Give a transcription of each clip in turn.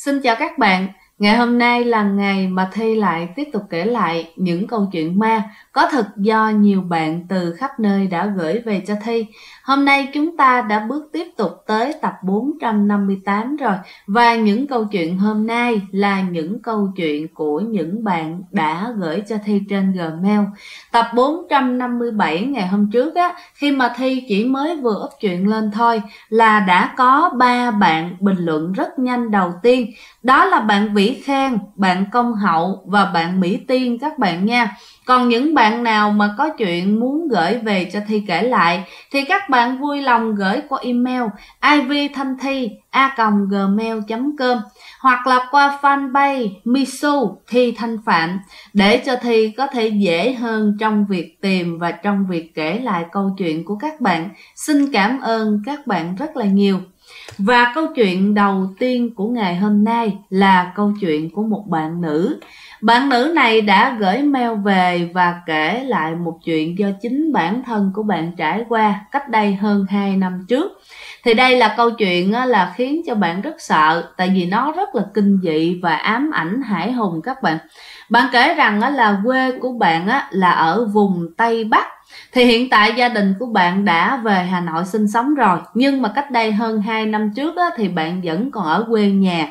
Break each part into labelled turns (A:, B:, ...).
A: Xin chào các bạn, ngày hôm nay là ngày mà Thi lại tiếp tục kể lại những câu chuyện ma có thật do nhiều bạn từ khắp nơi đã gửi về cho Thi. Hôm nay chúng ta đã bước tiếp tục tới tập 458 rồi, và những câu chuyện hôm nay là những câu chuyện của những bạn đã gửi cho Thi trên Gmail. Tập 457 ngày hôm trước á, khi mà Thi chỉ mới vừa up chuyện lên thôi là đã có 3 bạn bình luận rất nhanh. Đầu tiên đó là bạn Vĩ Khang, bạn Công Hậu và bạn Mỹ Tiên các bạn nha. Còn những bạn nào mà có chuyện muốn gửi về cho Thi kể lại thì các bạn vui lòng gửi qua email ivthanthi@gmail.com hoặc là qua fanpage Misu Thi Thanh Phạm để cho Thi có thể dễ hơn trong việc tìm và trong việc kể lại câu chuyện của các bạn. Xin cảm ơn các bạn rất là nhiều. Và câu chuyện đầu tiên của ngày hôm nay là câu chuyện của một bạn nữ. Bạn nữ này đã gửi mail về và kể lại một chuyện do chính bản thân của bạn trải qua cách đây hơn 2 năm trước. Thì đây là câu chuyện là khiến cho bạn rất sợ, tại vì nó rất là kinh dị và ám ảnh hãi hùng các bạn. Bạn kể rằng là quê của bạn là ở vùng Tây Bắc. Thì hiện tại gia đình của bạn đã về Hà Nội sinh sống rồi, nhưng mà cách đây hơn 2 năm trước thì bạn vẫn còn ở quê nhà.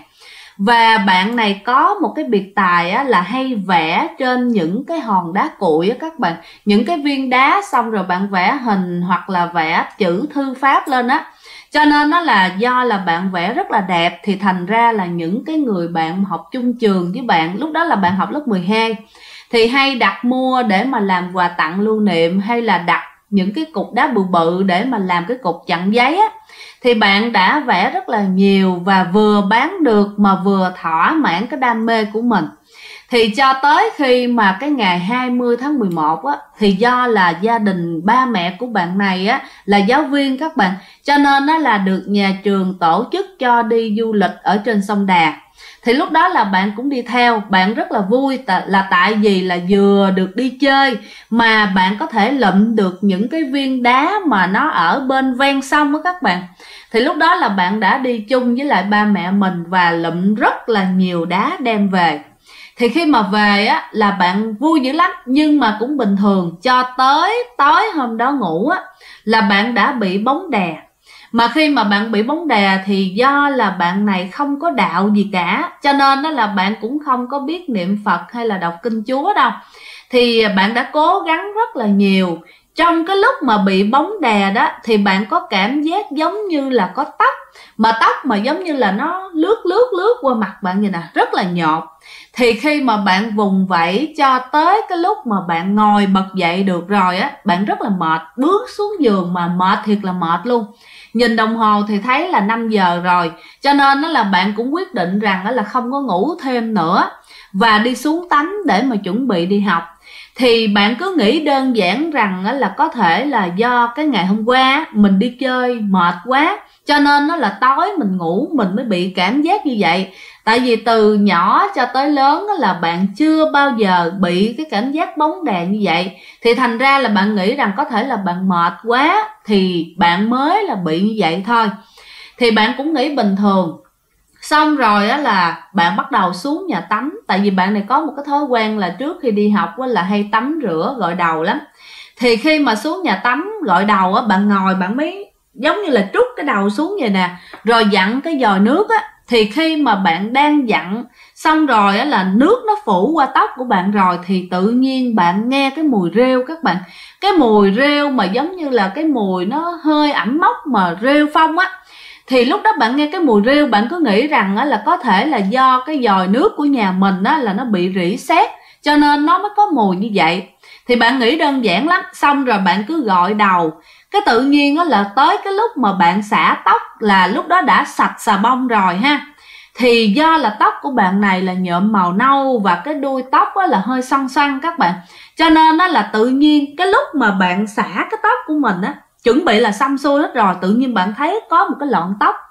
A: Và bạn này có một cái biệt tài là hay vẽ trên những cái hòn đá cuội các bạn. Những cái viên đá xong rồi bạn vẽ hình hoặc là vẽ chữ thư pháp lên á. Cho nên nó là do là bạn vẽ rất là đẹp, thì thành ra là những cái người bạn học chung trường với bạn, lúc đó là bạn học lớp 12, thì hay đặt mua để mà làm quà tặng lưu niệm, hay là đặt những cái cục đá bự bự để mà làm cái cục chặn giấy á. Thì bạn đã vẽ rất là nhiều và vừa bán được mà vừa thỏa mãn cái đam mê của mình. Thì cho tới khi mà cái ngày 20 tháng 11 á, thì do là gia đình ba mẹ của bạn này á là giáo viên các bạn, cho nên nó là được nhà trường tổ chức cho đi du lịch ở trên sông Đà. Thì lúc đó là bạn cũng đi theo, bạn rất là vui là tại vì là vừa được đi chơi mà bạn có thể lụm được những cái viên đá mà nó ở bên ven sông á các bạn. Thì lúc đó là bạn đã đi chung với lại ba mẹ mình và lụm rất là nhiều đá đem về. Thì khi mà về á là bạn vui dữ lắm, nhưng mà cũng bình thường cho tới tối hôm đó ngủ á là bạn đã bị bóng đè. Mà khi mà bạn bị bóng đè thì do là bạn này không có đạo gì cả, cho nên đó là bạn cũng không có biết niệm Phật hay là đọc kinh Chúa đâu. Thì bạn đã cố gắng rất là nhiều. Trong cái lúc mà bị bóng đè đó thì bạn có cảm giác giống như là có tóc, mà tóc mà giống như là nó lướt qua mặt bạn vậy nè, rất là nhọt. Thì khi mà bạn vùng vẫy cho tới cái lúc mà bạn ngồi bật dậy được rồi á, bạn rất là mệt, bước xuống giường mà mệt thiệt là mệt luôn. Nhìn đồng hồ thì thấy là 5 giờ rồi, cho nên đó là bạn cũng quyết định rằng là không có ngủ thêm nữa và đi xuống tắm để mà chuẩn bị đi học. Thì bạn cứ nghĩ đơn giản rằng là có thể là do cái ngày hôm qua mình đi chơi mệt quá, cho nên nó là tối mình ngủ mình mới bị cảm giác như vậy. Tại vì từ nhỏ cho tới lớn là bạn chưa bao giờ bị cái cảm giác bóng đè như vậy. Thì thành ra là bạn nghĩ rằng có thể là bạn mệt quá thì bạn mới là bị như vậy thôi. Thì bạn cũng nghĩ bình thường. Xong rồi á là bạn bắt đầu xuống nhà tắm. Tại vì bạn này có một cái thói quen là trước khi đi học là hay tắm rửa gội đầu lắm. Thì khi mà xuống nhà tắm gội đầu á, bạn ngồi bạn mới giống như là trút cái đầu xuống vậy nè, rồi dặn cái vòi nước á. Thì khi mà bạn đang dặn xong rồi á là nước nó phủ qua tóc của bạn rồi, thì tự nhiên bạn nghe cái mùi rêu các bạn. Cái mùi rêu mà giống như là cái mùi nó hơi ẩm mốc mà rêu phong á. Thì lúc đó bạn nghe cái mùi rêu, bạn cứ nghĩ rằng là có thể là do cái vòi nước của nhà mình là nó bị rỉ sét, cho nên nó mới có mùi như vậy. Thì bạn nghĩ đơn giản lắm, xong rồi bạn cứ gội đầu. Cái tự nhiên là tới cái lúc mà bạn xả tóc là lúc đó đã sạch xà bông rồi ha. Thì do là tóc của bạn này là nhuộm màu nâu và cái đuôi tóc là hơi xoăn xoăn các bạn, cho nên là tự nhiên cái lúc mà bạn xả cái tóc của mình chuẩn bị là xong xuôi hết rồi, tự nhiên bạn thấy có một cái lọn tóc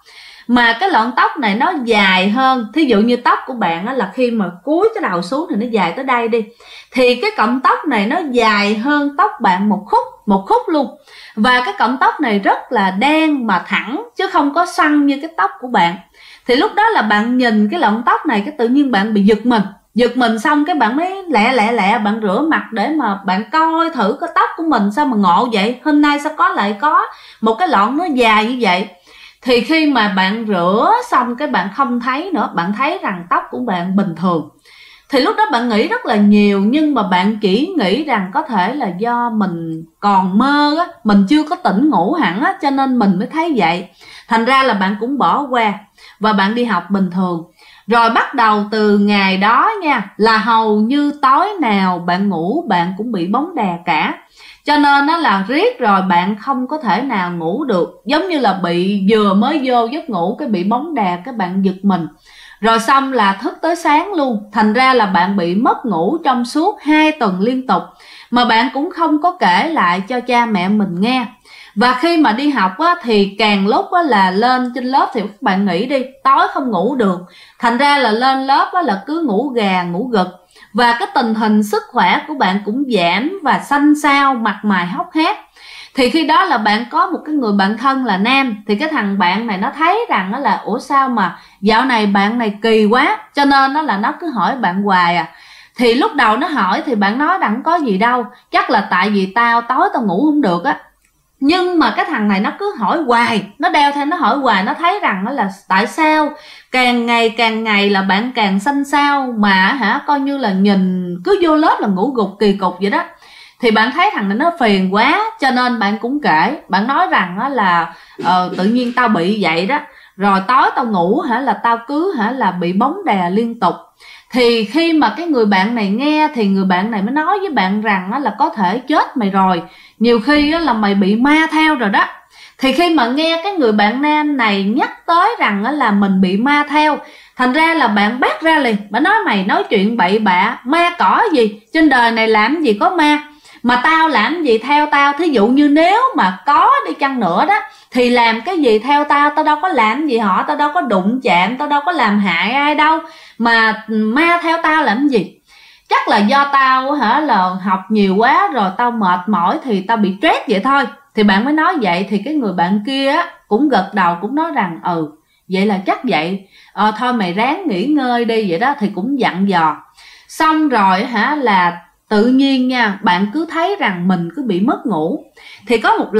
A: mà cái lọn tóc này nó dài hơn. Thí dụ như tóc của bạn á, là khi mà cúi cái đầu xuống thì nó dài tới đây đi, thì cái cọng tóc này nó dài hơn tóc bạn một khúc luôn. Và cái cọng tóc này rất là đen mà thẳng, chứ không có xoăn như cái tóc của bạn. Thì lúc đó là bạn nhìn cái lọn tóc này, cái tự nhiên bạn bị giật mình, xong cái bạn mới lẹ bạn rửa mặt để mà bạn coi thử cái tóc của mình sao mà ngộ vậy, hôm nay sao lại có một cái lọn nó dài như vậy. Thì khi mà bạn rửa xong cái bạn không thấy nữa, bạn thấy rằng tóc của bạn bình thường, thì lúc đó bạn nghĩ rất là nhiều, nhưng mà bạn chỉ nghĩ rằng có thể là do mình còn mơ á, mình chưa có tỉnh ngủ hẳn á, cho nên mình mới thấy vậy. Thành ra là bạn cũng bỏ qua và bạn đi học bình thường. Rồi bắt đầu từ ngày đó nha, là hầu như tối nào bạn ngủ bạn cũng bị bóng đè cả. Cho nên nó là riết rồi bạn không có thể nào ngủ được, giống như là bị vừa mới vô giấc ngủ cái bị bóng đè, cái bạn giật mình, rồi xong là thức tới sáng luôn. Thành ra là bạn bị mất ngủ trong suốt 2 tuần liên tục, mà bạn cũng không có kể lại cho cha mẹ mình nghe. Và khi mà đi học á, thì càng lúc á, là lên trên lớp thì các bạn nghĩ đi, tối không ngủ được, thành ra là lên lớp á, là cứ ngủ gà ngủ gật. Và cái tình hình sức khỏe của bạn cũng giảm và xanh xao, mặt mày hốc hác. Thì khi đó là bạn có một cái người bạn thân là nam, thì cái thằng bạn này nó thấy rằng đó là ủa sao mà dạo này bạn này kỳ quá, cho nên nó là nó cứ hỏi bạn hoài à. Thì lúc đầu nó hỏi thì bạn nói rằng có gì đâu, chắc là tại vì tối tao ngủ không được á. Nhưng mà cái thằng này nó cứ hỏi hoài, nó đeo theo nó hỏi hoài, nó thấy rằng đó là tại sao càng ngày là bạn càng xanh xao, mà coi như là nhìn cứ vô lớp là ngủ gục kỳ cục vậy đó. Thì bạn thấy thằng này nó phiền quá, cho nên bạn cũng kể, bạn nói rằng đó là tự nhiên tao bị vậy đó, rồi tối tao ngủ là tao cứ là bị bóng đè liên tục. Thì khi mà cái người bạn này nghe thì người bạn này mới nói với bạn rằng là có thể chết mày rồi, nhiều khi là mày bị ma theo rồi đó. Thì khi mà nghe cái người bạn nam này nhắc tới rằng là mình bị ma theo, thành ra là bạn bắt ra liền, bạn nói mày nói chuyện bậy bạ, ma cỏ gì, trên đời này làm gì có ma, mà tao làm gì theo tao. Thí dụ như nếu mà có đi chăng nữa đó, thì làm cái gì theo tao, tao đâu có làm gì họ, tao đâu có đụng chạm, tao đâu có làm hại ai đâu, mà ma theo tao làm gì. Chắc là do tao là học nhiều quá rồi tao mệt mỏi thì tao bị stress vậy thôi. Thì bạn mới nói vậy, thì cái người bạn kia cũng gật đầu, cũng nói rằng vậy là chắc vậy, thôi mày ráng nghỉ ngơi đi vậy đó. Thì cũng dặn dò xong rồi là tự nhiên nha, bạn cứ thấy rằng mình cứ bị mất ngủ. Thì có một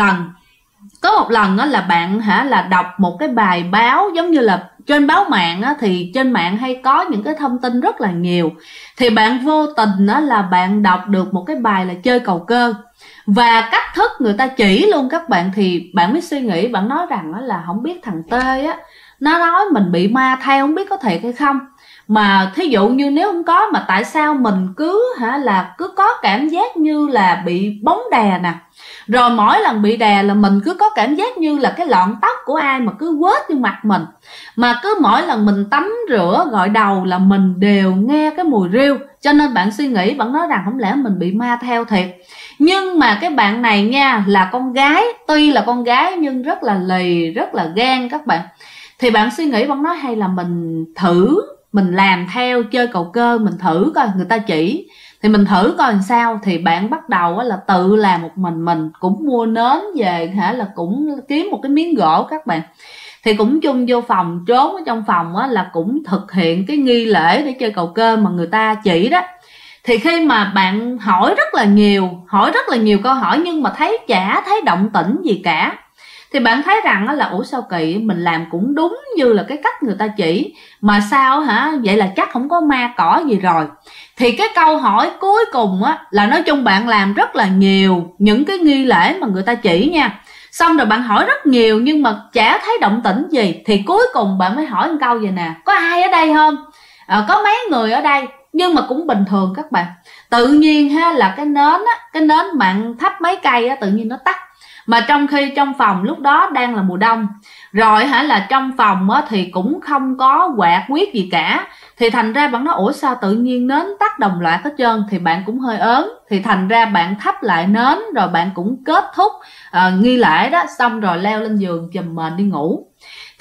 A: lần đó là bạn là đọc một cái bài báo, giống như là trên báo mạng thì trên mạng hay có những cái thông tin rất là nhiều. Thì bạn vô tình là bạn đọc được một cái bài là chơi cầu cơ, và cách thức người ta chỉ luôn các bạn. Thì bạn mới suy nghĩ, bạn nói rằng là không biết thằng T nó nói mình bị ma theo, không biết có thiệt hay không. Mà thí dụ như nếu không có, mà tại sao mình cứ cứ có cảm giác như là bị bóng đè nè, rồi mỗi lần bị đè là mình cứ có cảm giác như là cái lọn tóc của ai mà cứ quết vô mặt mình, mà cứ mỗi lần mình tắm rửa gội đầu là mình đều nghe cái mùi riêu. Cho nên bạn suy nghĩ, bạn nói rằng không lẽ mình bị ma theo thiệt. Nhưng mà cái bạn này nha, là con gái, tuy là con gái nhưng rất là lì, rất là gan các bạn. Thì bạn suy nghĩ, bạn nói hay là mình thử, mình làm theo chơi cầu cơ, mình thử coi người ta chỉ, thì mình thử coi làm sao. Thì bạn bắt đầu là tự làm một mình cũng mua nến về là cũng kiếm một cái miếng gỗ các bạn. Thì cũng chung vô phòng, trốn ở trong phòng là cũng thực hiện cái nghi lễ để chơi cầu cơ mà người ta chỉ đó. Thì khi mà bạn hỏi rất là nhiều câu hỏi, nhưng mà chả thấy động tĩnh gì cả, thì bạn thấy rằng là ủa sao kỳ, mình làm cũng đúng như là cái cách người ta chỉ, mà sao vậy là chắc không có ma cỏ gì rồi. Thì cái câu hỏi cuối cùng là nói chung bạn làm rất là nhiều những cái nghi lễ mà người ta chỉ nha. Xong rồi bạn hỏi rất nhiều nhưng mà chả thấy động tĩnh gì. Thì cuối cùng bạn mới hỏi một câu vậy nè, có ai ở đây không? Có mấy người ở đây. Nhưng mà cũng bình thường các bạn. Tự nhiên là cái nến bạn thắp mấy cây tự nhiên nó tắt. Mà trong khi trong phòng lúc đó đang là mùa đông, rồi là trong phòng thì cũng không có quạt quyết gì cả. Thì thành ra bạn nói ủa sao tự nhiên nến tắt đồng loạt hết trơn. Thì bạn cũng hơi ớn, thì thành ra bạn thắp lại nến, rồi bạn cũng kết thúc nghi lễ đó, xong rồi leo lên giường chùm mền đi ngủ.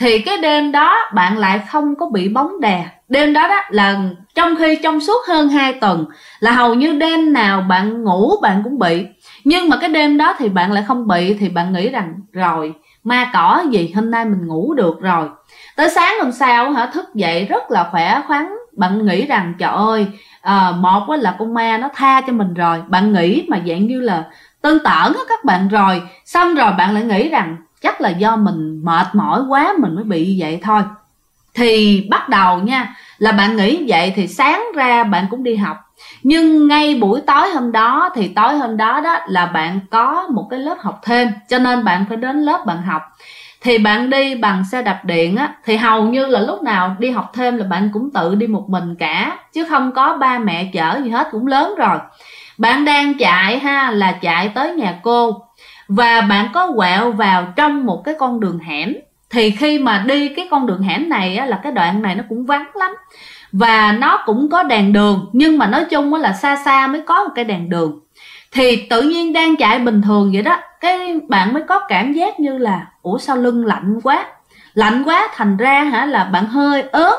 A: thì cái đêm đó bạn lại không có bị bóng đè. Đêm đó là trong khi trong suốt hơn 2 tuần là hầu như đêm nào bạn ngủ bạn cũng bị, nhưng mà cái đêm đó thì bạn lại không bị. Thì bạn nghĩ rằng rồi ma cỏ gì, hôm nay mình ngủ được rồi. Tới sáng hôm sau thức dậy rất là khỏe khoắn. Bạn nghĩ rằng trời ơi, một là con ma nó tha cho mình rồi. Bạn nghĩ mà dạng như là tơn tởn các bạn. Rồi xong rồi bạn lại nghĩ rằng chắc là do mình mệt mỏi quá mình mới bị như vậy thôi. Thì bắt đầu nha, là bạn nghĩ vậy thì sáng ra bạn cũng đi học. Nhưng ngay buổi tối hôm đó thì tối hôm đó là bạn có một cái lớp học thêm, cho nên bạn phải đến lớp bạn học. Thì bạn đi bằng xe đạp điện thì hầu như là lúc nào đi học thêm là bạn cũng tự đi một mình cả, chứ không có ba mẹ chở gì hết, cũng lớn rồi. Bạn đang chạy là chạy tới nhà cô, và bạn có quẹo vào trong một cái con đường hẻm. Thì khi mà đi cái con đường hẻm này là cái đoạn này nó cũng vắng lắm, và nó cũng có đèn đường, nhưng mà nói chung là xa xa mới có một cái đèn đường. Thì tự nhiên đang chạy bình thường vậy đó, cái bạn mới có cảm giác như là ủa sao lưng lạnh quá, thành ra là bạn hơi ớn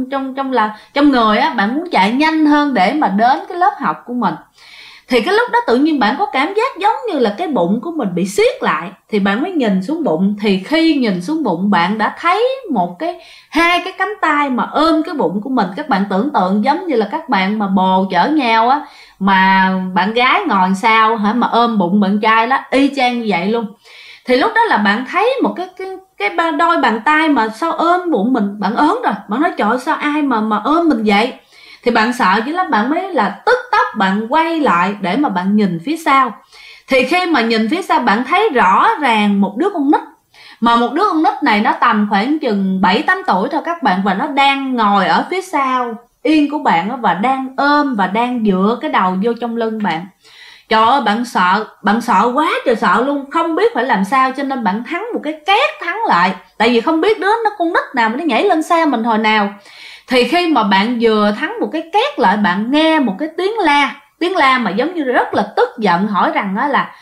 A: trong người bạn muốn chạy nhanh hơn để mà đến cái lớp học của mình. Thì cái lúc đó tự nhiên bạn có cảm giác giống như là cái bụng của mình bị siết lại. Thì bạn mới nhìn xuống bụng. Thì khi nhìn xuống bụng, bạn đã thấy hai cái cánh tay mà ôm cái bụng của mình. Các bạn tưởng tượng giống như là các bạn mà bồ chở nhau mà bạn gái ngồi sau mà ôm bụng bạn trai đó, y chang như vậy luôn. Thì lúc đó là bạn thấy một cái đôi bàn tay mà sao ôm bụng mình. Bạn ớn rồi, bạn nói trời ơi, sao ai mà ôm mình vậy. Thì bạn sợ chứ lắm, bạn mới là tức tốc bạn quay lại để mà bạn nhìn phía sau. Thì khi mà nhìn phía sau, bạn thấy rõ ràng một đứa con nít. Mà một đứa con nít này nó tầm khoảng chừng 7-8 tuổi thôi các bạn. Và nó đang ngồi ở phía sau yên của bạn và đang ôm và đang dựa cái đầu vô trong lưng bạn. Trời ơi, bạn sợ quá trời sợ luôn, không biết phải làm sao, cho nên bạn thắng một cái két thắng lại. Tại vì không biết đứa nó con nít nào mà nó nhảy lên xe mình hồi nào. Thì khi mà bạn vừa thắng một cái két lại, bạn nghe một cái tiếng la mà giống như rất là tức giận, hỏi rằng là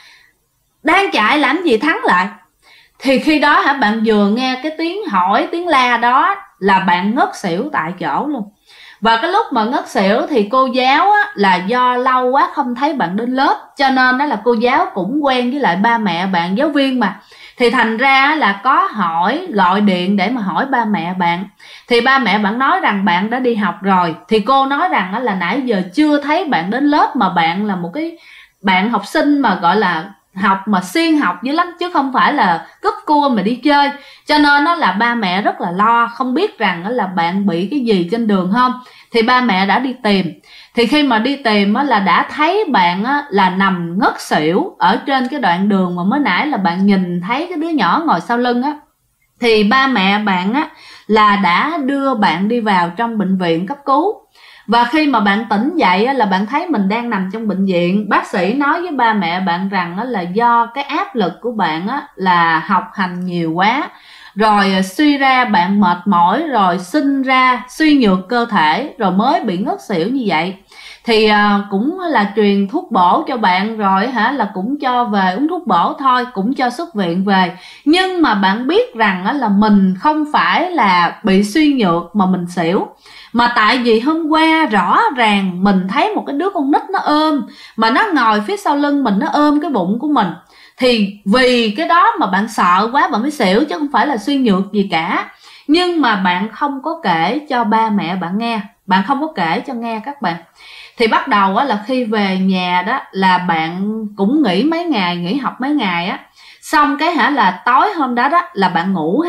A: đang chạy làm gì thắng lại. Thì khi đó bạn vừa nghe cái tiếng la đó là bạn ngất xỉu tại chỗ luôn. Và cái lúc mà ngất xỉu thì cô giáo là do lâu quá không thấy bạn đến lớp, cho nên đó là cô giáo cũng quen với lại ba mẹ bạn, giáo viên mà. Thì thành ra là có gọi điện để mà hỏi ba mẹ bạn. Thì ba mẹ bạn nói rằng bạn đã đi học rồi. Thì cô nói rằng là nãy giờ chưa thấy bạn đến lớp, mà bạn là một cái bạn học sinh mà gọi là học mà siêng học dữ lắm, chứ không phải là cúp cua mà đi chơi. Cho nên đó là ba mẹ rất là lo, không biết rằng là bạn bị cái gì trên đường không. Thì ba mẹ đã đi tìm. Thì khi mà đi tìm là đã thấy bạn là nằm ngất xỉu ở trên cái đoạn đường mà mới nãy là bạn nhìn thấy cái đứa nhỏ ngồi sau lưng Thì ba mẹ bạn là đã đưa bạn đi vào trong bệnh viện cấp cứu. Và khi mà bạn tỉnh dậy là bạn thấy mình đang nằm trong bệnh viện. Bác sĩ nói với ba mẹ bạn rằng là do cái áp lực của bạn là học hành nhiều quá, rồi suy ra bạn mệt mỏi, rồi sinh ra suy nhược cơ thể, rồi mới bị ngất xỉu như vậy. Thì cũng là truyền thuốc bổ cho bạn, rồi là cũng cho về uống thuốc bổ thôi, cũng cho xuất viện về. Nhưng mà bạn biết rằng là mình không phải là bị suy nhược mà mình xỉu, mà tại vì hôm qua rõ ràng mình thấy một cái đứa con nít nó ôm, mà nó ngồi phía sau lưng mình, nó ôm cái bụng của mình. Thì vì cái đó mà bạn sợ quá bạn mới xỉu, chứ không phải là suy nhược gì cả. Nhưng mà bạn không có kể cho ba mẹ bạn nghe, bạn không có kể cho nghe các bạn. Thì bắt đầu là khi về nhà đó là bạn cũng nghỉ mấy ngày, nghỉ học mấy ngày xong cái là tối hôm đó là bạn ngủ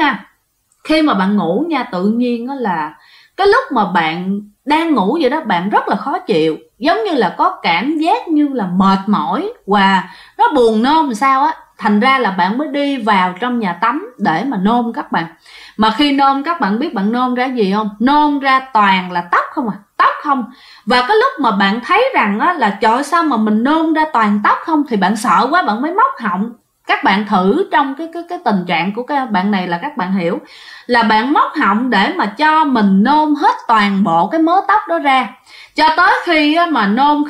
A: Khi mà bạn ngủ nha, tự nhiên là cái lúc mà bạn đang ngủ vậy đó, bạn rất là khó chịu, giống như là có cảm giác như là mệt mỏi và nó buồn nôn làm sao Thành ra là bạn mới đi vào trong nhà tắm để mà nôn các bạn. Mà khi nôn, các bạn biết bạn nôn ra gì không? Nôn ra toàn là tóc không tóc không. Và cái lúc mà bạn thấy rằng là trời sao mà mình nôn ra toàn tóc không, thì bạn sợ quá, bạn mới móc họng. Các bạn thử trong cái tình trạng của các bạn này là các bạn hiểu là bạn móc họng để mà cho mình nôn hết toàn bộ cái mớ tóc đó ra, cho tới khi mà nôn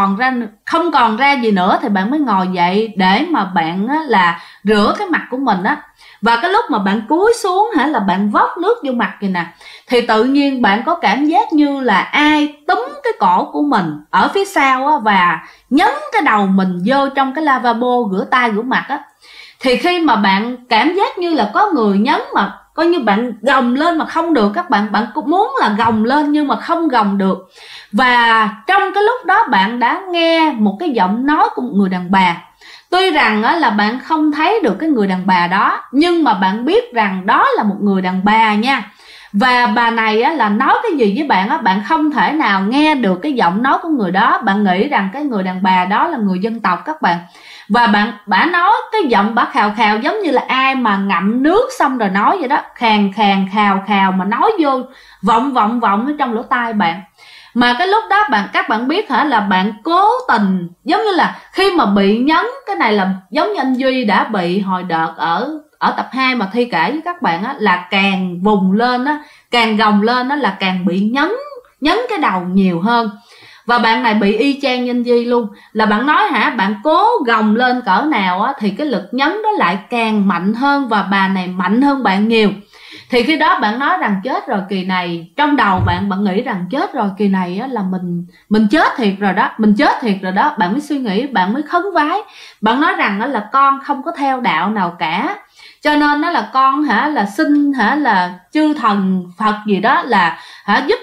A: không còn ra gì nữa thì bạn mới ngồi dậy để mà bạn là rửa cái mặt của mình Và cái lúc mà bạn cúi xuống là bạn vót nước vô mặt kìa nè, thì tự nhiên bạn có cảm giác như là ai túm cái cổ của mình ở phía sau và nhấn cái đầu mình vô trong cái lavabo rửa tay rửa mặt á. Thì khi mà bạn cảm giác như là có người nhấn mà coi như bạn gồng lên mà không được, các bạn cũng muốn là gồng lên nhưng mà không gồng được. Và trong cái lúc đó bạn đã nghe một cái giọng nói của một người đàn bà. Tuy rằng là bạn không thấy được cái người đàn bà đó, nhưng mà bạn biết rằng đó là một người đàn bà nha. Và bà này là nói cái gì với bạn bạn không thể nào nghe được cái giọng nói của người đó. Bạn nghĩ rằng cái người đàn bà đó là người dân tộc các bạn. Và bà nói cái giọng bà khào khào giống như là ai mà ngậm nước xong rồi nói vậy đó, khàn khàn khào khào mà nói vô vọng ở trong lỗ tai bạn. Mà cái lúc đó các bạn biết là bạn cố tình, giống như là khi mà bị nhấn, cái này là giống như anh Duy đã bị hồi đợt ở tập 2 mà Thi kể với các bạn là càng vùng lên càng gồng lên là càng bị nhấn cái đầu nhiều hơn. Và bạn này bị y chang như anh Duy luôn, là bạn nói bạn cố gồng lên cỡ nào thì cái lực nhấn đó lại càng mạnh hơn, và bà này mạnh hơn bạn nhiều. Thì khi đó bạn nói rằng chết rồi kỳ này, trong đầu bạn nghĩ rằng chết rồi kỳ này là mình chết thiệt rồi đó, mình chết thiệt rồi đó. Bạn mới suy nghĩ, bạn mới khấn vái, bạn nói rằng là con không có theo đạo nào cả, cho nên là con là xin là chư thần Phật gì đó là giúp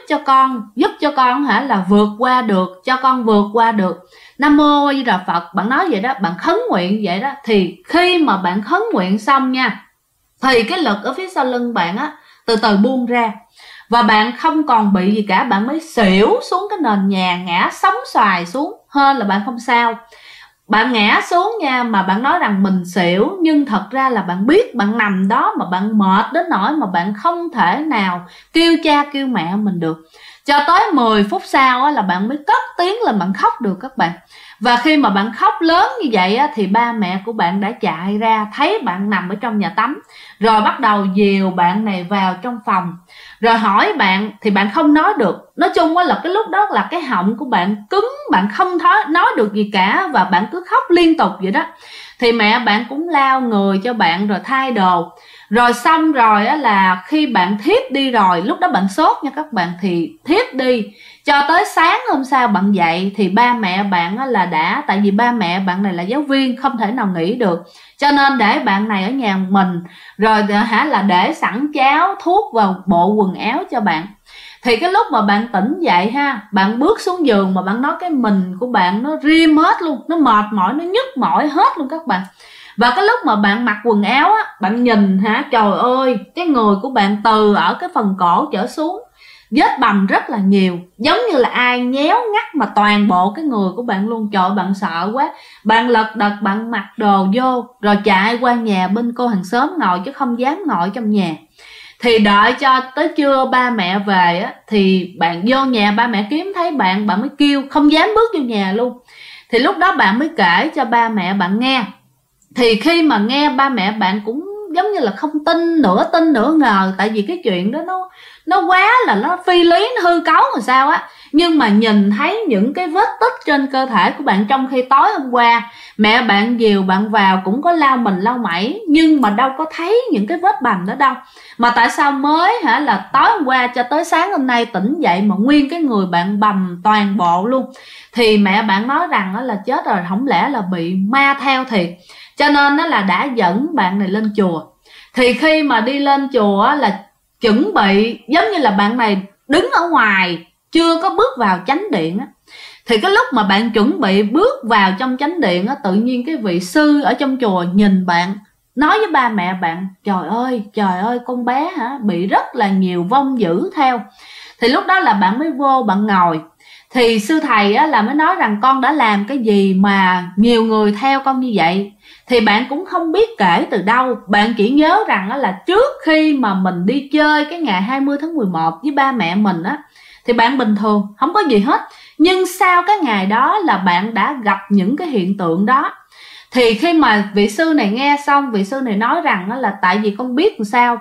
A: cho con là vượt qua được, cho con vượt qua được. Nam mô A Di Đà Phật. Bạn nói vậy đó, bạn khấn nguyện vậy đó. Thì khi mà bạn khấn nguyện xong nha, thì cái lực ở phía sau lưng bạn từ từ buông ra, và bạn không còn bị gì cả. Bạn mới xỉu xuống cái nền nhà, ngã sóng xoài xuống. Hơn là bạn không sao, bạn ngã xuống nha, mà bạn nói rằng mình xỉu, nhưng thật ra là bạn biết bạn nằm đó mà bạn mệt đến nỗi mà bạn không thể nào kêu cha kêu mẹ mình được. Cho tới 10 phút sau là bạn mới cất tiếng lên, bạn khóc được các bạn. Và khi mà bạn khóc lớn như vậy thì ba mẹ của bạn đã chạy ra, thấy bạn nằm ở trong nhà tắm, rồi bắt đầu dìu bạn này vào trong phòng, rồi hỏi bạn, thì bạn không nói được. Nói chung là cái lúc đó là cái họng của bạn cứng, bạn không nói được gì cả, và bạn cứ khóc liên tục vậy đó. Thì mẹ bạn cũng lau người cho bạn rồi thay đồ. Rồi xong rồi là khi bạn thiếp đi rồi, lúc đó bạn sốt nha các bạn, thì thiếp đi cho tới sáng hôm sau bạn dậy thì ba mẹ bạn là tại vì ba mẹ bạn này là giáo viên, không thể nào nghỉ được, cho nên để bạn này ở nhà mình, rồi là để sẵn cháo thuốc vào bộ quần áo cho bạn. Thì cái lúc mà bạn tỉnh dậy bạn bước xuống giường mà bạn nói cái mình của bạn nó rim hết luôn, nó mệt mỏi, nó nhức mỏi hết luôn các bạn. Và cái lúc mà bạn mặc quần áo bạn nhìn trời ơi, cái người của bạn từ ở cái phần cổ trở xuống vết bầm rất là nhiều, giống như là ai nhéo ngắt mà toàn bộ cái người của bạn luôn. Trời ơi, bạn sợ quá, bạn lật đật bạn mặc đồ vô rồi chạy qua nhà bên cô hàng xóm ngồi, chứ không dám ngồi trong nhà. Thì đợi cho tới trưa ba mẹ về thì bạn vô nhà, ba mẹ kiếm thấy bạn mới kêu, không dám bước vô nhà luôn. Thì lúc đó bạn mới kể cho ba mẹ bạn nghe. Thì khi mà nghe, ba mẹ bạn cũng giống như là không tin nửa ngờ, tại vì cái chuyện đó nó quá là nó phi lý, nó hư cấu rồi sao Nhưng mà nhìn thấy những cái vết tích trên cơ thể của bạn, trong khi tối hôm qua mẹ bạn dìu bạn vào cũng có lau mình lau mẩy, nhưng mà đâu có thấy những cái vết bầm đó đâu. Mà tại sao mới là tối hôm qua cho tới sáng hôm nay tỉnh dậy mà nguyên cái người bạn bầm toàn bộ luôn. Thì mẹ bạn nói rằng là chết rồi, không lẽ là bị ma theo thiệt, cho nên là đã dẫn bạn này lên chùa. Thì khi mà đi lên chùa là chuẩn bị, giống như là bạn này đứng ở ngoài chưa có bước vào chánh điện thì cái lúc mà bạn chuẩn bị bước vào trong chánh điện tự nhiên cái vị sư ở trong chùa nhìn bạn, nói với ba mẹ bạn, trời ơi con bé bị rất là nhiều vong dữ theo. Thì lúc đó là bạn mới vô bạn ngồi. Thì sư thầy là mới nói rằng con đã làm cái gì mà nhiều người theo con như vậy. Thì bạn cũng không biết kể từ đâu, bạn chỉ nhớ rằng là trước khi mà mình đi chơi cái ngày 20 tháng 11 với ba mẹ mình thì bạn bình thường, không có gì hết. Nhưng sau cái ngày đó là bạn đã gặp những cái hiện tượng đó. Thì khi mà vị sư này nghe xong, vị sư này nói rằng là tại vì con biết làm sao,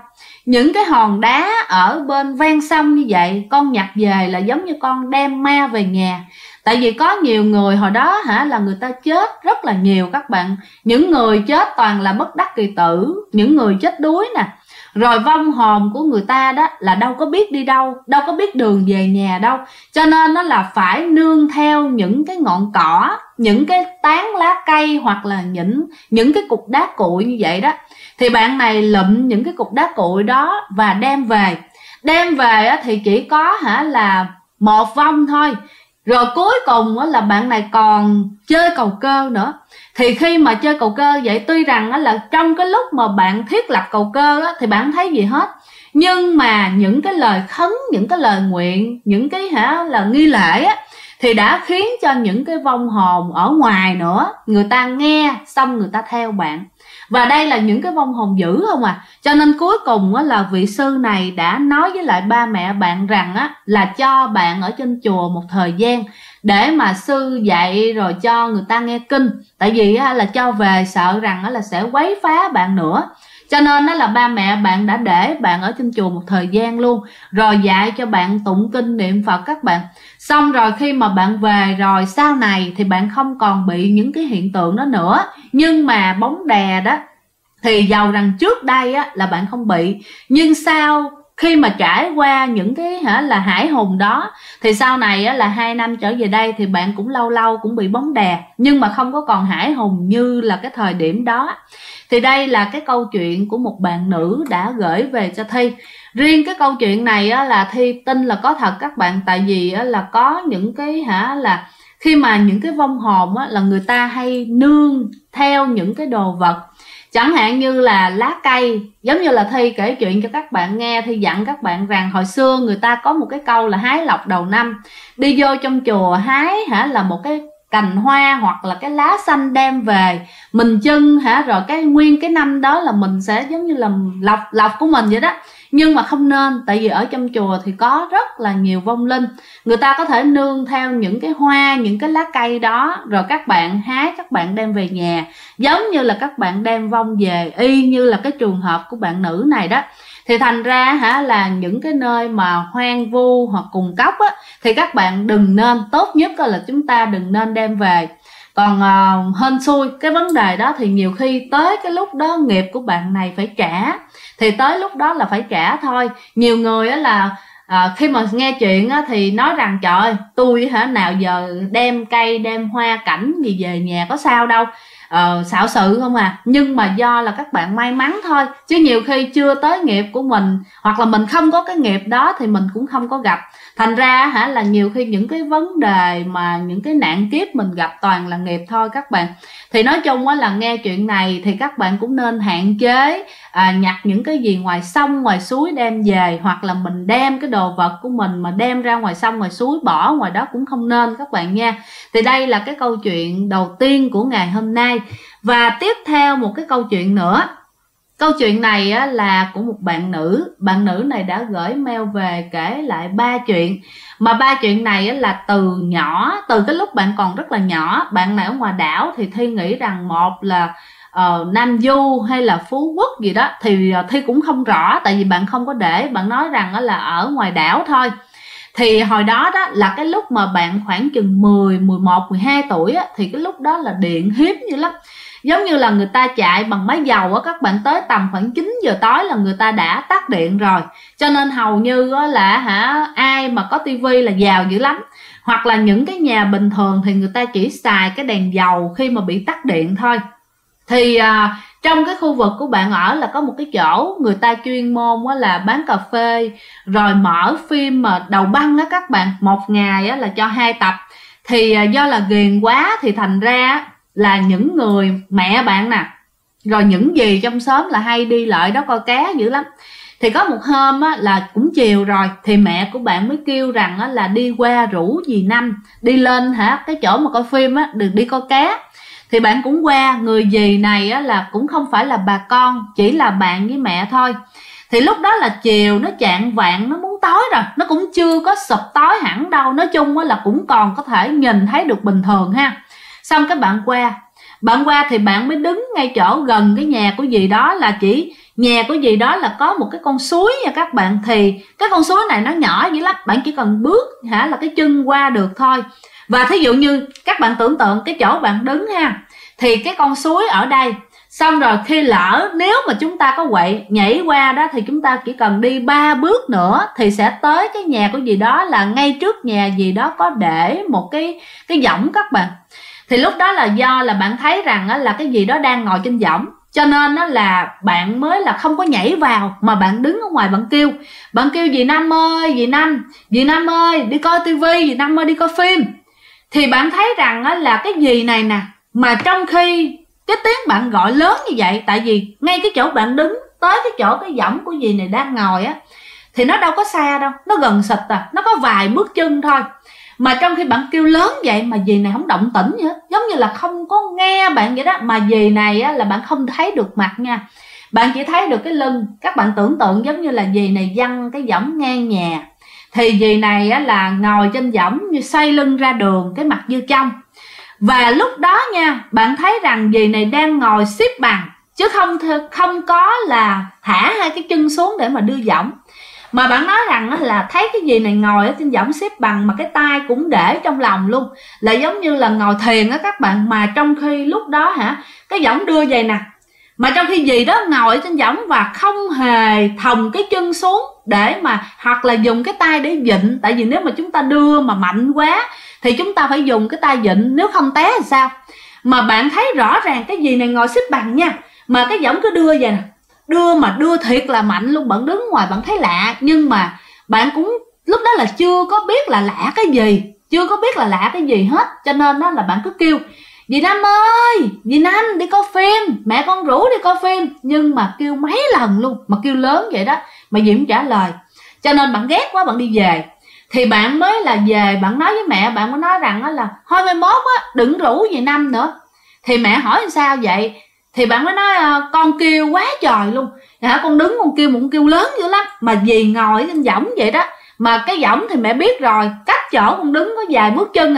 A: những cái hòn đá ở bên ven sông như vậy con nhặt về là giống như con đem ma về nhà. Tại vì có nhiều người hồi đó là người ta chết rất là nhiều các bạn. Những người chết toàn là bất đắc kỳ tử, những người chết đuối nè. Rồi vong hồn của người ta đó là đâu có biết đi đâu, đâu có biết đường về nhà đâu. Cho nên nó là phải nương theo những cái ngọn cỏ, những cái tán lá cây, hoặc là những cái cục đá cuội như vậy đó. Thì bạn này lụm những cái cục đá cuội đó và đem về. Đem về thì chỉ có là một vong thôi. Rồi cuối cùng là bạn này còn chơi cầu cơ nữa. Thì khi mà chơi cầu cơ vậy, tuy rằng là trong cái lúc mà bạn thiết lập cầu cơ thì bạn không thấy gì hết, nhưng mà những cái lời khấn, những cái lời nguyện, những cái là nghi lễ thì đã khiến cho những cái vong hồn ở ngoài nữa, người ta nghe xong người ta theo bạn. Và đây là những cái vong hồn dữ không à. Cho nên cuối cùng là vị sư này đã nói với lại ba mẹ bạn rằng là cho bạn ở trên chùa một thời gian để mà sư dạy rồi cho người ta nghe kinh. Tại vì là cho về sợ rằng là sẽ quấy phá bạn nữa. Cho nên là ba mẹ bạn đã để bạn ở trên chùa một thời gian luôn, rồi dạy cho bạn tụng kinh niệm Phật các bạn. Xong rồi khi mà bạn về rồi sau này thì bạn không còn bị những cái hiện tượng đó nữa. Nhưng mà bóng đè đó thì dầu rằng trước đây là bạn không bị, nhưng sau khi mà trải qua những cái là hải hùng đó thì sau này là 2 năm trở về đây thì bạn cũng lâu lâu cũng bị bóng đè, nhưng mà không có còn hải hùng như là cái thời điểm đó. Thì đây là cái câu chuyện của một bạn nữ đã gửi về cho Thi. Riêng cái câu chuyện này là Thi tin là có thật các bạn. Tại vì là có những cái là khi mà những cái vong hồn là người ta hay nương theo những cái đồ vật, chẳng hạn như là lá cây. Giống như là Thi kể chuyện cho các bạn nghe, Thi dặn các bạn rằng hồi xưa người ta có một cái câu là hái lộc đầu năm. Đi vô trong chùa hái là một cái cành hoa hoặc là cái lá xanh đem về mình chưng rồi cái nguyên cái năm đó là mình sẽ giống như là lộc của mình vậy đó. Nhưng mà không nên, tại vì ở trong chùa thì có rất là nhiều vong linh, người ta có thể nương theo những cái hoa, những cái lá cây đó, rồi các bạn hái, các bạn đem về nhà, giống như là các bạn đem vong về, y như là cái trường hợp của bạn nữ này đó. Thì thành ra là những cái nơi mà hoang vu hoặc cùng cốc thì các bạn đừng nên, tốt nhất là chúng ta đừng nên đem về. Còn hên xui cái vấn đề đó thì nhiều khi tới cái lúc đó nghiệp của bạn này phải trả, thì tới lúc đó là phải trả thôi. Nhiều người là khi mà nghe chuyện thì nói rằng trời ơi, tôi nào giờ đem cây đem hoa cảnh gì về nhà có sao đâu, xạo sự không à. Nhưng mà do là các bạn may mắn thôi, chứ nhiều khi chưa tới nghiệp của mình, hoặc là mình không có cái nghiệp đó thì mình cũng không có gặp. Thành ra là nhiều khi những cái vấn đề mà những cái nạn kiếp mình gặp toàn là nghiệp thôi các bạn. Thì nói chung là nghe chuyện này thì các bạn cũng nên hạn chế nhặt những cái gì ngoài sông ngoài suối đem về, hoặc là mình đem cái đồ vật của mình mà đem ra ngoài sông ngoài suối bỏ ngoài đó cũng không nên các bạn nha. Thì đây là cái câu chuyện đầu tiên của ngày hôm nay. Và tiếp theo một cái câu chuyện nữa. Câu chuyện này là của một bạn nữ. Bạn nữ này đã gửi mail về kể lại 3 chuyện. Mà 3 chuyện này là từ nhỏ, từ cái lúc bạn còn rất là nhỏ. Bạn này ở ngoài đảo thì Thi nghĩ rằng một là Nam Du hay là Phú Quốc gì đó, thì Thi cũng không rõ, tại vì bạn không có để, bạn nói rằng là ở ngoài đảo thôi. Thì hồi đó là cái lúc mà bạn khoảng chừng 10, 11, 12 tuổi thì cái lúc đó là điện hiếm dữ lắm. Giống như là người ta chạy bằng máy dầu các bạn, tới tầm khoảng 9 giờ tối là người ta đã tắt điện rồi. Cho nên hầu như là ai mà có tivi là giàu dữ lắm. Hoặc là những cái nhà bình thường thì người ta chỉ xài cái đèn dầu khi mà bị tắt điện thôi. Thì trong cái khu vực của bạn ở là có một cái chỗ người ta chuyên môn là bán cà phê, rồi mở phim mà đầu băng các bạn, một ngày là cho 2 tập. Thì do là ghiền quá thì thành ra là những người mẹ bạn nè, rồi những dì trong xóm là hay đi lại đó coi cá dữ lắm. Thì có một hôm là cũng chiều rồi thì mẹ của bạn mới kêu rằng là đi qua rủ dì Năm đi lên cái chỗ mà coi phim được đi coi cá. Thì bạn cũng qua, người dì này là cũng không phải là bà con, chỉ là bạn với mẹ thôi. Thì lúc đó là chiều, nó chạng vạng, nó muốn tối rồi, nó cũng chưa có sụp tối hẳn đâu. Nói chung là cũng còn có thể nhìn thấy được bình thường ha. Xong các bạn qua, Bạn qua thì bạn mới đứng ngay chỗ gần cái nhà của dì đó, là chỉ nhà của dì đó là có một cái con suối nha các bạn. Thì cái con suối này nó nhỏ dữ lắm, bạn chỉ cần bước là cái chân qua được thôi. Và thí dụ như các bạn tưởng tượng cái chỗ bạn đứng ha, thì cái con suối ở đây, xong rồi khi lỡ nếu mà chúng ta có quậy nhảy qua đó thì chúng ta chỉ cần đi 3 bước nữa thì sẽ tới cái nhà của dì đó. Là ngay trước nhà dì đó có để một cái võng các bạn. Thì lúc đó là do là bạn thấy rằng là cái dì đó đang ngồi trên võng, cho nên là bạn mới là không có nhảy vào mà bạn đứng ở ngoài, bạn kêu dì Năm ơi, dì Năm ơi đi coi tivi, dì Năm ơi đi coi phim. Thì bạn thấy rằng là cái dì này nè, mà trong khi cái tiếng bạn gọi lớn như vậy, tại vì ngay cái chỗ bạn đứng tới cái chỗ cái võng của dì này đang ngồi thì nó đâu có xa đâu, nó gần xịt nó có vài bước chân thôi. Mà trong khi bạn kêu lớn vậy mà dì này không động tĩnh gì hết, giống như là không có nghe bạn vậy đó. Mà dì này là bạn không thấy được mặt nha, bạn chỉ thấy được cái lưng. Các bạn tưởng tượng giống như là dì này văng cái võng ngang nhà, thì dì này là ngồi trên võng như xoay lưng ra đường, cái mặt như trong. Và lúc đó nha, bạn thấy rằng dì này đang ngồi xếp bằng, chứ không có là thả hai cái chân xuống để mà đưa võng. Mà bạn nói rằng là thấy cái dì này ngồi ở trên võng xếp bằng mà cái tay cũng để trong lòng luôn, là giống như là ngồi thiền á các bạn. Mà trong khi lúc đó cái võng đưa vậy nè, mà trong khi dì đó ngồi ở trên võng và không hề thòng cái chân xuống để mà, hoặc là dùng cái tay để vịn. Tại vì nếu mà chúng ta đưa mà mạnh quá thì chúng ta phải dùng cái tay vịn, nếu không té thì sao. Mà bạn thấy rõ ràng cái dì này ngồi xếp bằng nha, mà cái võng cứ đưa vậy nè, đưa thiệt là mạnh luôn. Bạn đứng ngoài bạn thấy lạ, nhưng mà bạn cũng lúc đó là chưa có biết là lạ cái gì hết, cho nên là bạn cứ kêu dì Năm ơi, dì Năm đi coi phim, mẹ con rủ đi coi phim. Nhưng mà kêu mấy lần luôn, mà kêu lớn vậy đó mà dì không trả lời, cho nên bạn ghét quá, bạn đi về. Thì bạn mới là về, bạn nói với mẹ, bạn mới nói rằng là thôi mai mốt đừng rủ dì Năm nữa. Thì mẹ hỏi sao vậy, thì bạn mới nói con kêu quá trời luôn, con đứng con kêu lớn dữ lắm, mà dì ngồi trên võng vậy đó. Mà cái võng thì mẹ biết rồi, cách chỗ con đứng có vài bước chân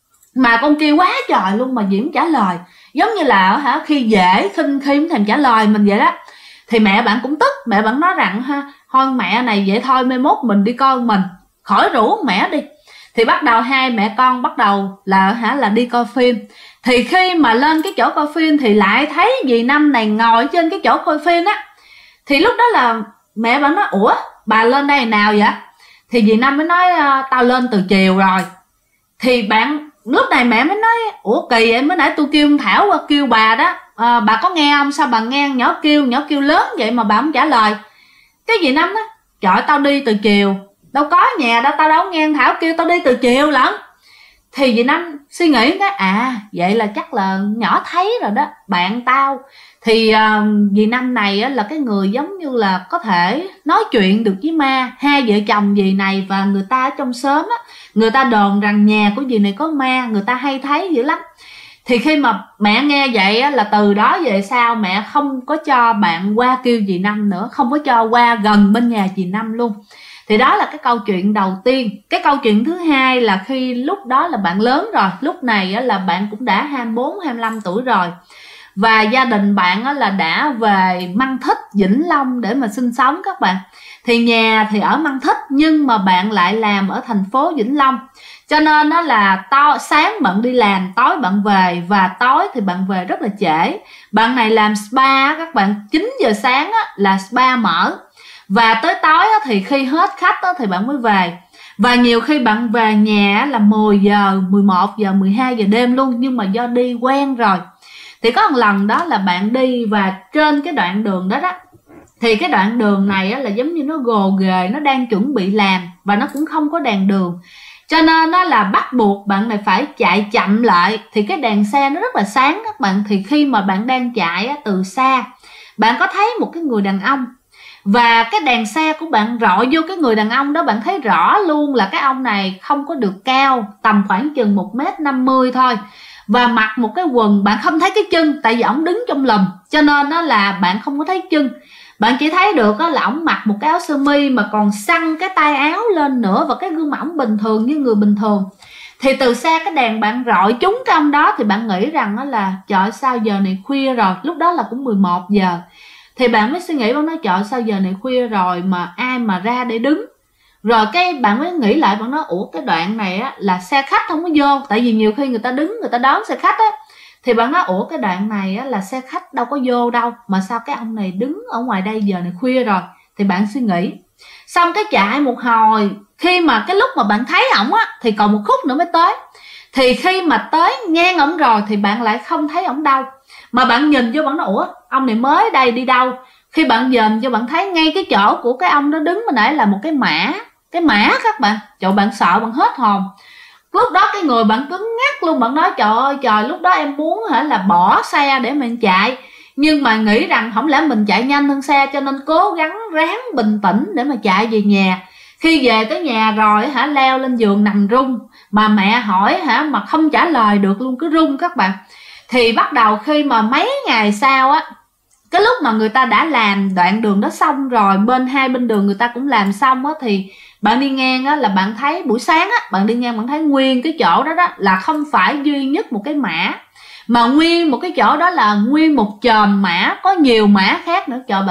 A: mà con kêu quá trời luôn mà dì không trả lời. Giống như là khi dễ khinh khi không thèm trả lời mình vậy đó. Thì mẹ bạn cũng tức, mẹ bạn nói rằng thôi mẹ này vậy thôi, mai mốt mình đi coi mình, khỏi rủ mẹ đi. Thì bắt đầu hai mẹ con bắt đầu là đi coi phim. Thì khi mà lên cái chỗ coi phim thì lại thấy dì Năm này ngồi trên cái chỗ coi phim Thì lúc đó là mẹ bạn nói ủa bà lên đây nào vậy? Thì dì Năm mới nói tao lên từ chiều rồi. Thì bạn lúc này mẹ mới nói ủa kỳ vậy, mới nãy tôi kêu ông Thảo qua kêu bà đó, bà có nghe không? Sao bà nghe nhỏ kêu lớn vậy mà bà không trả lời? Cái dì Năm nói trời, tao đi từ chiều, đâu có nhà đâu, tao đâu nghe ông Thảo kêu, tao đi từ chiều lắm. Thì dì Năm suy nghĩ vậy là chắc là nhỏ thấy rồi đó bạn tao. Thì dì Năm này là cái người giống như là có thể nói chuyện được với ma. Hai vợ chồng dì này và người ta ở trong xóm người ta đồn rằng nhà của dì này có ma, người ta hay thấy dữ lắm. Thì khi mà mẹ nghe vậy là từ đó về sau mẹ không có cho bạn qua kêu dì Năm nữa, không có cho qua gần bên nhà dì Năm luôn. Thì đó là cái câu chuyện đầu tiên. Cái câu chuyện thứ hai là khi lúc đó là bạn lớn rồi, lúc này là bạn cũng đã 24, 25 tuổi rồi. Và gia đình bạn là đã về Măng Thích, Vĩnh Long để mà sinh sống các bạn. Thì nhà thì ở Măng Thích nhưng mà bạn lại làm ở thành phố Vĩnh Long. Cho nên là sáng bạn đi làm, tối bạn về, và tối thì bạn về rất là trễ. Bạn này làm spa các bạn, 9 giờ sáng là spa mở. Và tới tối thì khi hết khách thì bạn mới về. Và nhiều khi bạn về nhà là 10 giờ, 11 giờ, 12 giờ đêm luôn. Nhưng mà do đi quen rồi. Thì có một lần đó là bạn đi và trên cái đoạn đường đó thì cái đoạn đường này là giống như nó gồ ghề, nó đang chuẩn bị làm và nó cũng không có đèn đường. Cho nên là bắt buộc bạn này phải chạy chậm lại. Thì cái đèn xe nó rất là sáng các bạn. Thì khi mà bạn đang chạy từ xa, bạn có thấy một cái người đàn ông. Và cái đèn xe của bạn rọi vô cái người đàn ông đó, bạn thấy rõ luôn là cái ông này không có được cao, tầm khoảng chừng 1m50 thôi. Và mặc một cái quần, bạn không thấy cái chân, tại vì ổng đứng trong lùm, cho nên là bạn không có thấy chân. Bạn chỉ thấy được là ổng mặc một cái áo sơ mi mà còn xăng cái tay áo lên nữa, và cái gương mặt ổng bình thường như người bình thường. Thì từ xa cái đèn bạn rọi trúng cái ông đó, thì bạn nghĩ rằng đó là trời sao giờ này khuya rồi, lúc đó là cũng 11 giờ. Thì bạn mới suy nghĩ, bạn nói trời sao giờ này khuya rồi mà ai mà ra để đứng. Rồi cái bạn mới nghĩ lại, bạn nói ủa cái đoạn này á là xe khách không có vô, tại vì nhiều khi người ta đứng người ta đón xe khách á. Thì bạn nói ủa cái đoạn này á là xe khách đâu có vô đâu, mà sao cái ông này đứng ở ngoài đây giờ này khuya rồi. Thì bạn suy nghĩ, xong cái chạy một hồi, khi mà cái lúc mà bạn thấy ổng á thì còn một khúc nữa mới tới. Thì khi mà tới ngang ổng rồi thì bạn lại không thấy ổng đâu, mà bạn nhìn vô bạn nói ủa ông này mới đây đi đâu. Khi bạn nhìn vô bạn thấy ngay cái chỗ của cái ông đó đứng bên nãy là một cái mã các bạn. Trời, bạn sợ bạn hết hồn. Lúc đó cái người bạn cứng ngắc luôn, bạn nói trời ơi trời, lúc đó em muốn là bỏ xe để mình chạy, nhưng mà nghĩ rằng không lẽ mình chạy nhanh hơn xe, cho nên cố gắng ráng bình tĩnh để mà chạy về nhà. Khi về tới nhà rồi leo lên giường nằm run, mà mẹ hỏi mà không trả lời được luôn, cứ run các bạn. Thì bắt đầu khi mà mấy ngày sau á, cái lúc mà người ta đã làm đoạn đường đó xong rồi, hai bên đường người ta cũng làm xong á, thì bạn đi ngang á là bạn thấy buổi sáng á, bạn đi ngang bạn thấy nguyên cái chỗ đó là không phải duy nhất một cái mã, mà nguyên một cái chỗ đó là nguyên một chòm mã, có nhiều mã khác nữa. Trời,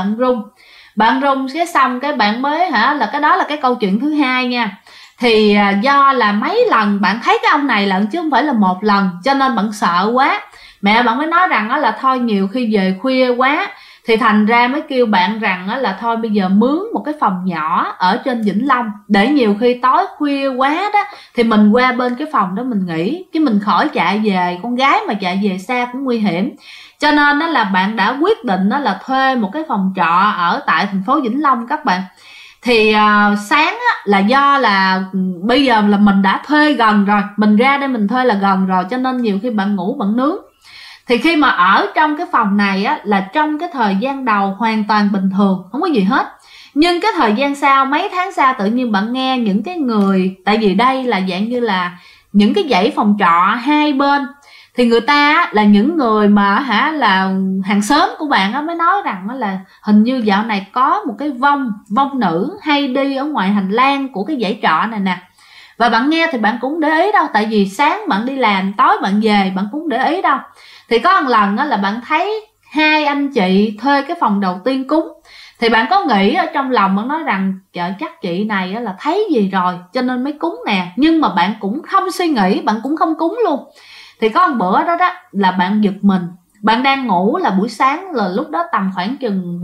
A: bạn run cái xong cái bạn mới là cái đó là cái câu chuyện thứ hai nha. Thì do là mấy lần bạn thấy cái ông này lận chứ không phải là một lần, cho nên bạn sợ quá. Mẹ bạn mới nói rằng đó là thôi nhiều khi về khuya quá, thì thành ra mới kêu bạn rằng đó là thôi bây giờ mướn một cái phòng nhỏ ở trên Vĩnh Long, để nhiều khi tối khuya quá đó thì mình qua bên cái phòng đó mình nghỉ, chứ mình khỏi chạy về, con gái mà chạy về xa cũng nguy hiểm. Cho nên đó là bạn đã quyết định đó là thuê một cái phòng trọ ở tại thành phố Vĩnh Long các bạn. Thì sáng á, là do là bây giờ là mình đã thuê gần rồi, mình ra đây mình thuê là gần rồi, cho nên nhiều khi bạn ngủ bạn nướng. Thì khi mà ở trong cái phòng này á, là trong cái thời gian đầu hoàn toàn bình thường, không có gì hết. Nhưng cái thời gian sau, mấy tháng sau, tự nhiên bạn nghe những cái người, tại vì đây là dạng như là những cái dãy phòng trọ hai bên, thì người ta là những người mà là hàng xóm của bạn á, mới nói rằng là hình như dạo này có một cái vong nữ hay đi ở ngoài hành lang của cái dãy trọ này nè. Và bạn nghe thì bạn cũng để ý đâu, tại vì sáng bạn đi làm, tối bạn về, bạn cũng để ý đâu. Thì có một lần đó là bạn thấy hai anh chị thuê cái phòng đầu tiên cúng. Thì bạn có nghĩ ở trong lòng, bạn nói rằng trời, chắc chị này là thấy gì rồi cho nên mới cúng nè. Nhưng mà bạn cũng không suy nghĩ, bạn cũng không cúng luôn. Thì có một bữa đó là bạn giật mình, bạn đang ngủ là buổi sáng, là lúc đó tầm khoảng chừng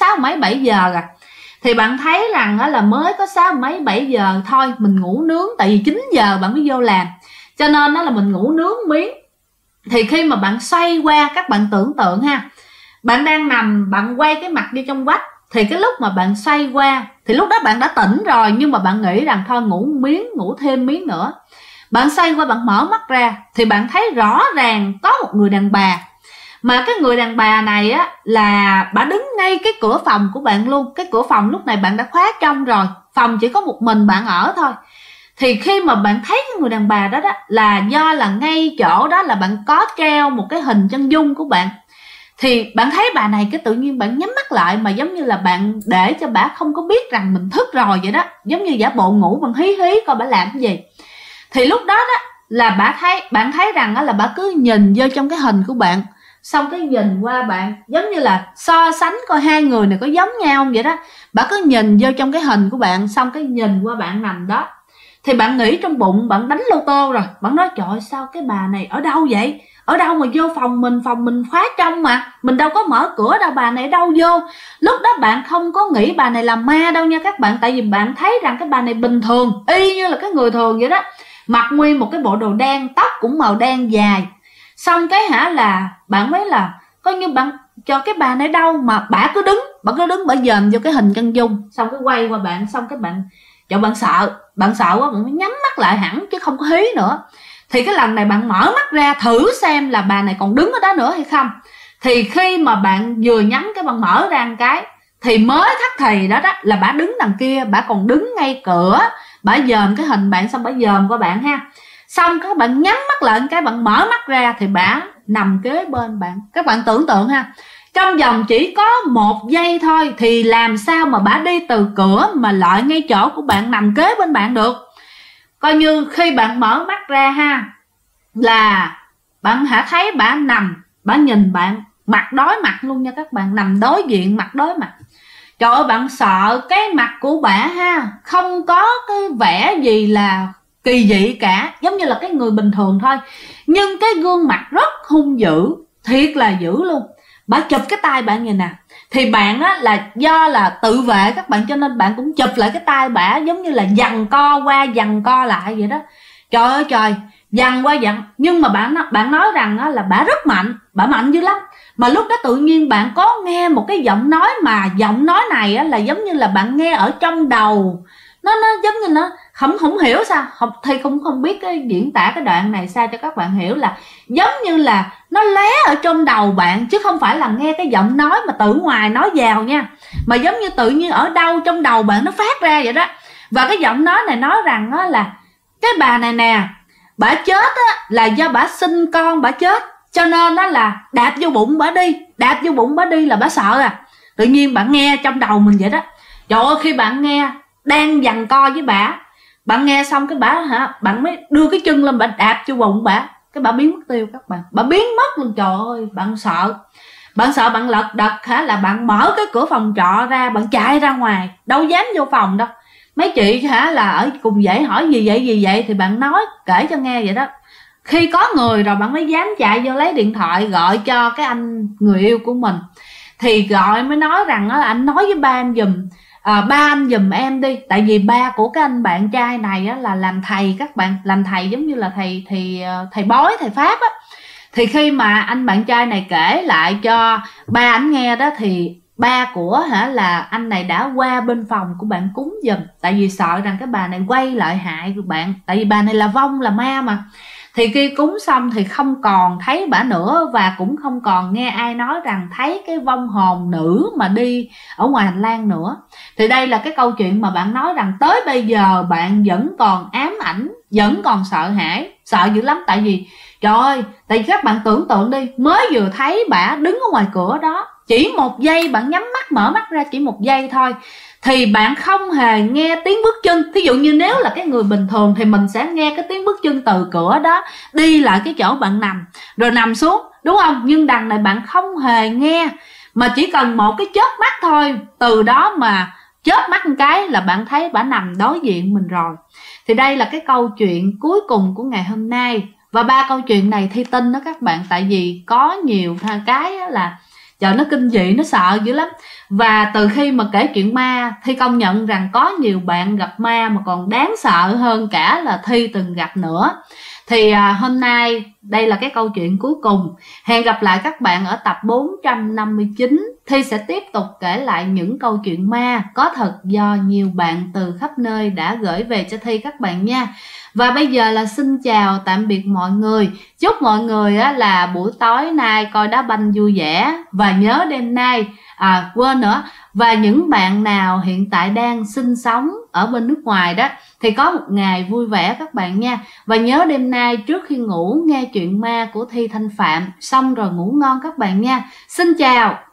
A: 7 giờ rồi. Thì bạn thấy rằng là mới có 7 giờ thôi, mình ngủ nướng, tại vì 9 giờ bạn mới vô làm, cho nên là mình ngủ nướng miếng. Thì khi mà bạn xoay qua, các bạn tưởng tượng bạn đang nằm, bạn quay cái mặt đi trong vách, thì cái lúc mà bạn xoay qua thì lúc đó bạn đã tỉnh rồi, nhưng mà bạn nghĩ rằng thôi ngủ thêm miếng nữa. Bạn xoay qua, bạn mở mắt ra thì bạn thấy rõ ràng có một người đàn bà. Mà cái người đàn bà này á là bà đứng ngay cái cửa phòng của bạn luôn. Cái cửa phòng lúc này bạn đã khóa trong rồi, phòng chỉ có một mình bạn ở thôi. Thì khi mà bạn thấy cái người đàn bà đó là do là ngay chỗ đó là bạn có treo một cái hình chân dung của bạn. Thì bạn thấy bà này, cái tự nhiên bạn nhắm mắt lại, mà giống như là bạn để cho bà không có biết rằng mình thức rồi vậy đó, giống như giả bộ ngủ, bạn hí coi bà làm cái gì. Thì lúc đó là bạn thấy rằng là bà cứ nhìn vô trong cái hình của bạn, xong cái nhìn qua bạn, giống như là so sánh coi hai người này có giống nhau không vậy đó. Bà cứ nhìn vô trong cái hình của bạn, xong cái nhìn qua bạn nằm đó. Thì bạn nghĩ trong bụng, bạn đánh lô tô rồi. Bạn nói trời, sao cái bà này ở đâu vậy? Ở đâu mà vô phòng mình khóa trong mà, mình đâu có mở cửa đâu, bà này ở đâu vô? Lúc đó bạn không có nghĩ bà này là ma đâu nha các bạn. Tại vì bạn thấy rằng cái bà này bình thường, y như là cái người thường vậy đó. Mặc nguyên một cái bộ đồ đen, tóc cũng màu đen dài. Xong cái là bạn mới là coi như bạn cho cái bà này đâu mà bà cứ đứng bà dòm vô cái hình chân dung, xong cái quay qua bạn, xong cái bạn sợ quá, bạn mới nhắm mắt lại hẳn chứ không có hí nữa. Thì cái lần này bạn mở mắt ra thử xem là bà này còn đứng ở đó nữa hay không. Thì khi mà bạn vừa nhắm cái bạn mở ra một cái, thì mới thắt thì đó là bà đứng đằng kia, bà còn đứng ngay cửa, bà dòm cái hình bạn, xong bà dòm qua bạn xong các bạn nhắm mắt lại cái, bạn mở mắt ra thì bà nằm kế bên bạn. Các bạn tưởng tượng trong vòng chỉ có 1 giây thôi, thì làm sao mà bà đi từ cửa mà lại ngay chỗ của bạn, nằm kế bên bạn được. coi như khi bạn mở mắt ra ha, là bạn hãy thấy bả nằm, bả nhìn bạn mặt đối mặt luôn nha các bạn, nằm đối diện mặt đối mặt. Trời ơi, bạn sợ cái mặt của bả ha, không có cái vẻ gì là kỳ dị cả, giống như là cái người bình thường thôi, nhưng cái gương mặt rất hung dữ, thiệt là dữ luôn. Bả chụp cái tay bạn vậy nè, thì bạn á là do là tự vệ các bạn, cho nên bạn cũng chụp lại cái tay bả, giống như là giằng co qua giằng co lại vậy đó. Trời ơi trời, giằng qua giằng, nhưng mà bạn nói rằng á là bả rất mạnh, bả mạnh dữ lắm. Mà lúc đó tự nhiên bạn có nghe một cái giọng nói, mà giọng nói này á là giống như là bạn nghe ở trong đầu, nó giống như nó không hiểu sao, thì không biết cái diễn tả cái đoạn này sao cho các bạn hiểu, là giống như là nó lé ở trong đầu bạn, chứ không phải là nghe cái giọng nói mà từ ngoài nói vào nha, mà giống như tự nhiên ở đâu trong đầu bạn nó phát ra vậy đó. Và cái giọng nói này nói rằng á là cái bà này nè, bả chết á là do bả sinh con bả chết, cho nên đó là đạp vô bụng bả đi, đạp vô bụng bả đi là bả sợ à. Tự nhiên bạn nghe trong đầu mình vậy đó. Trời ơi, khi bạn nghe đang giằng co với bả, bạn nghe xong cái bả hả, bạn mới đưa cái chân lên, bạn đạp vô bụng bả, cái bả biến mất tiêu các bạn, bả biến mất luôn. Trời ơi, bạn sợ, bạn lật đật hả, là bạn mở cái cửa phòng trọ ra, bạn chạy ra ngoài, đâu dám vô phòng đâu. Mấy chị hả là ở cùng dãy hỏi gì vậy thì bạn nói kể cho nghe vậy đó. Khi có người rồi bạn mới dám chạy vô lấy điện thoại gọi cho cái anh người yêu của mình, thì gọi mới nói rằng là anh nói với ba anh giùm, ba anh giùm em đi, tại vì ba của cái anh bạn trai này á, là làm thầy các bạn, làm thầy giống như là thầy bói, thầy pháp á. Thì khi mà anh bạn trai này kể lại cho ba anh nghe đó, thì ba của là anh này đã qua bên phòng của bạn cúng giùm, tại vì sợ rằng cái bà này quay lại hại bạn, tại vì bà này là vong là ma mà. Thì khi cúng xong thì không còn thấy bả nữa, và cũng không còn nghe ai nói rằng thấy cái vong hồn nữ mà đi ở ngoài hành lang nữa. Thì đây là cái câu chuyện mà bạn nói rằng tới bây giờ bạn vẫn còn ám ảnh, vẫn còn sợ hãi, sợ dữ lắm. Tại vì trời ơi, tại vì các bạn tưởng tượng đi, mới vừa thấy bả đứng ở ngoài cửa đó, chỉ một giây bạn nhắm mắt mở mắt ra, chỉ một giây thôi, thì bạn không hề nghe tiếng bước chân. Thí dụ như nếu là cái người bình thường thì mình sẽ nghe cái tiếng bước chân từ cửa đó đi lại cái chỗ bạn nằm rồi nằm xuống, đúng không? Nhưng đằng này bạn không hề nghe, mà chỉ cần một cái chớp mắt thôi, từ đó mà chớp mắt một cái là bạn thấy bả nằm đối diện mình rồi. Thì đây là cái câu chuyện cuối cùng của ngày hôm nay. Và ba câu chuyện này Thi tin đó các bạn, tại vì có nhiều cái là trời, nó kinh dị, nó sợ dữ lắm. Và từ khi mà kể chuyện ma, Thi công nhận rằng có nhiều bạn gặp ma mà còn đáng sợ hơn cả là Thi từng gặp nữa. Thì hôm nay đây là cái câu chuyện cuối cùng. Hẹn gặp lại các bạn ở tập 459. Thi sẽ tiếp tục kể lại những câu chuyện ma có thật do nhiều bạn từ khắp nơi đã gửi về cho Thi các bạn nha. Và bây giờ là xin chào tạm biệt mọi người. Chúc mọi người là buổi tối nay coi đá banh vui vẻ. Và nhớ đêm nay, quên nữa, và những bạn nào hiện tại đang sinh sống ở bên nước ngoài đó, thì có một ngày vui vẻ các bạn nha. Và nhớ đêm nay trước khi ngủ nghe chuyện ma của Thi Thanh Phạm, xong rồi ngủ ngon các bạn nha. Xin chào.